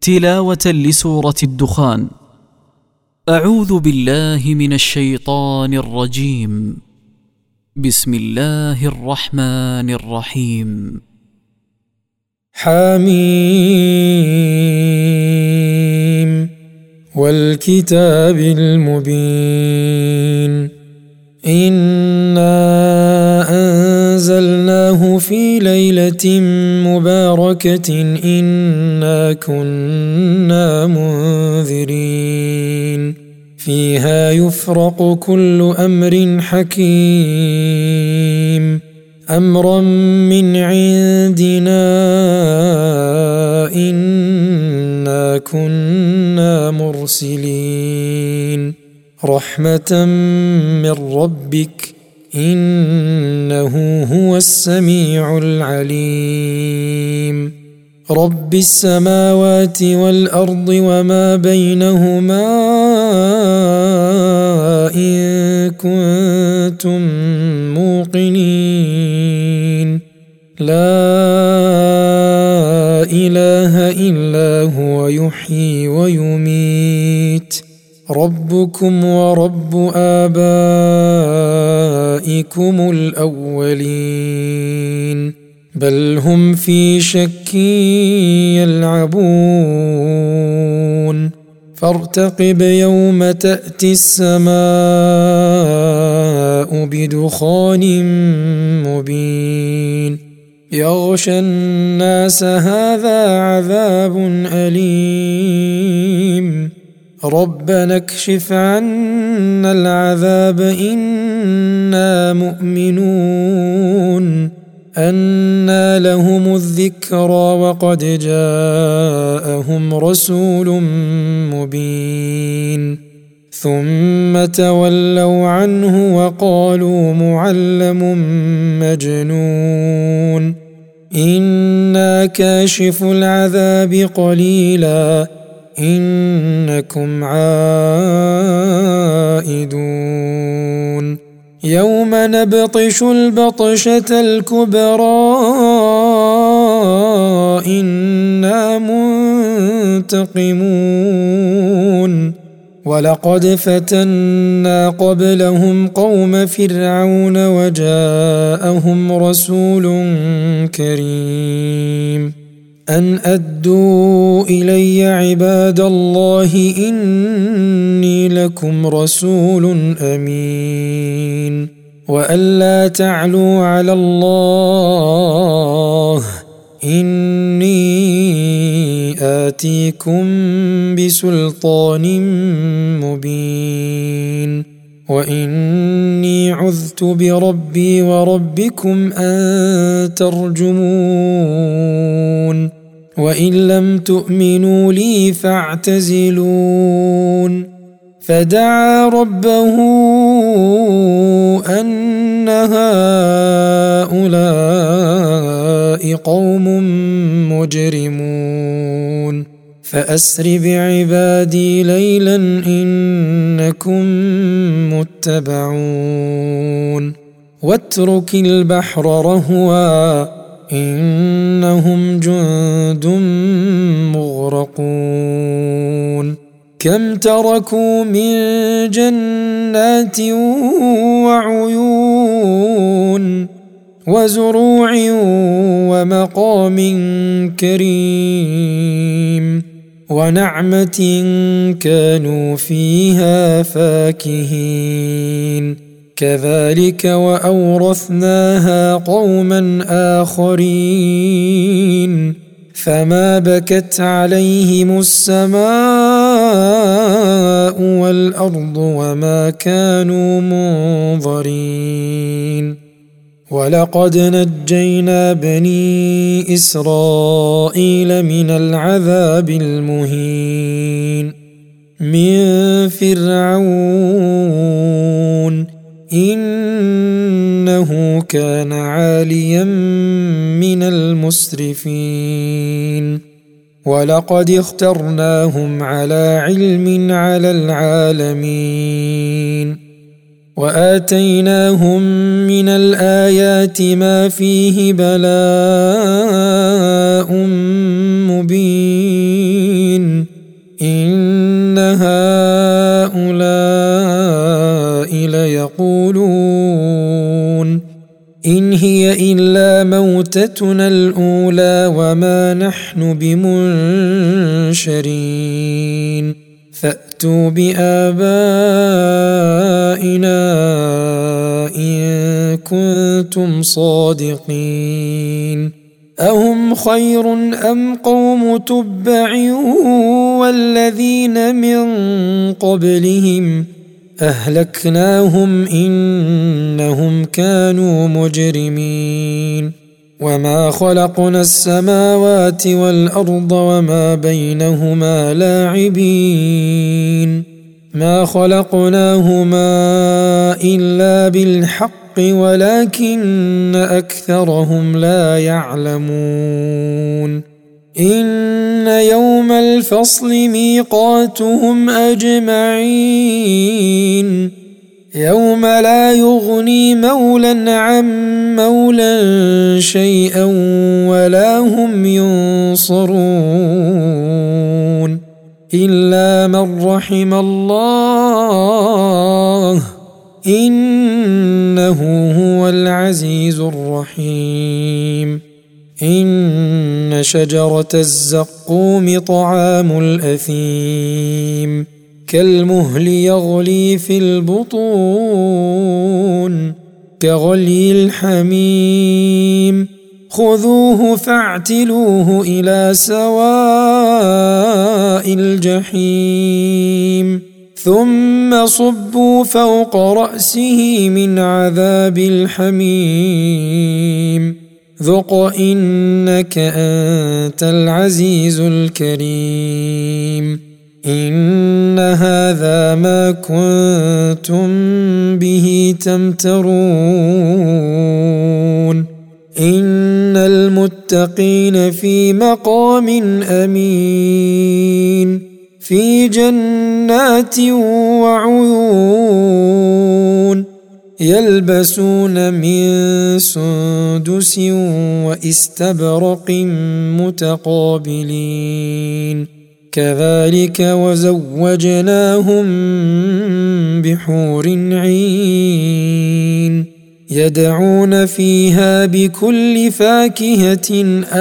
تلاوة لسورة الدخان. أعوذ بالله من الشيطان الرجيم. بسم الله الرحمن الرحيم. حميم والكتاب المبين. إنا أنزلناه في ليلة مباركة إنا كنا منذرين فيها يفرق كل أمر حكيم أمرا من عندنا إنا كنا مرسلين رحمة من ربك إنه هو السميع العليم رب السماوات والأرض وما بينهما إن كنتم موقنين لا إله إلا هو يحيي ويميت ربكم ورب آبائكم الأولين بل هم في شك يلعبون فارتقب يوم تأتي السماء بدخان مبين يغشى الناس هذا عذاب أليم ربنا اكشف عنا العذاب إنا مؤمنون أنى لهم الذكرى وقد جاءهم رسول مبين ثم تولوا عنه وقالوا معلم مجنون إنا كاشف العذاب قليلا إنكم عائدون يوم نبطش البطشة الكبرى إنا منتقمون ولقد فتنا قبلهم قوم فرعون وجاءهم رسول كريم أن أدوا إلي عباد الله إني لكم رسول أمين وأن لا تعلوا على الله إني آتيكم بسلطان مبين وإني عذت بربي وربكم أن ترجمون وإن لم تؤمنوا لي فاعتزلون فدعا ربه أن هؤلاء قوم مجرمون فأسر بعبادي ليلا إنكم متبعون واترك البحر رهوا إنهم جند مغرقون كم تركوا من جنات وعيون وزروع ومقام كريم ونعمة كانوا فيها فاكهين كذلك وأورثناها قوما آخرين فما بكت عليهم السماء والأرض وما كانوا منظرين ولقد نجينا بني إسرائيل من العذاب المهين من فرعون إنه كان عاليا من المسرفين ولقد اخترناهم على علم على العالمين وآتيناهم من الآيات ما فيه بلاء مبين إن هؤلاء ليقولون إن هي إلا موتتنا الأولى وما نحن بمنشرين فأتوا بآبائنا إن كنتم صادقين أهم خير أم قوم تبع والذين من قبلهم أهلكناهم إنهم كانوا مجرمين وما خلقنا السماوات والأرض وما بينهما لاعبين ما خلقناهما إلا بالحق ولكن أكثرهم لا يعلمون إن يوم الفصل ميقاتهم أجمعين يوم لا يغني مولى عن مولى شيئا ولا هم ينصرون إلا من رحم الله إنه هو العزيز الرحيم إن شجرة الزقوم طعام الأثيم كالمهل يغلي في البطون كغلي الحميم خذوه فاعتلوه إلى سواء الجحيم ثم صبوا فوق رأسه من عذاب الحميم ذق إنك أنت العزيز الكريم إن هذا ما كنتم به تمترون إن المتقين في مقام أمين في جنات وعيون يلبسون من سندس واستبرق متقابلين كذلك وزوجناهم بحور عين يدعون فيها بكل فاكهة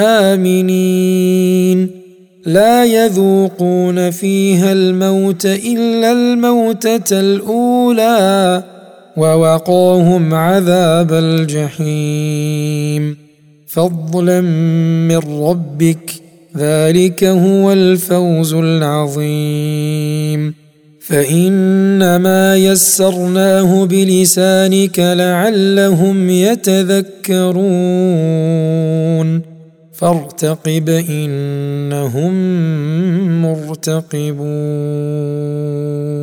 آمنين لا يذوقون فيها الموت إلا الموتة الأولى ووقاهم عذاب الجحيم فضلا من ربك ذلك هو الفوز العظيم فإنما يسرناه بلسانك لعلهم يتذكرون فارتقب إنهم مرتقبون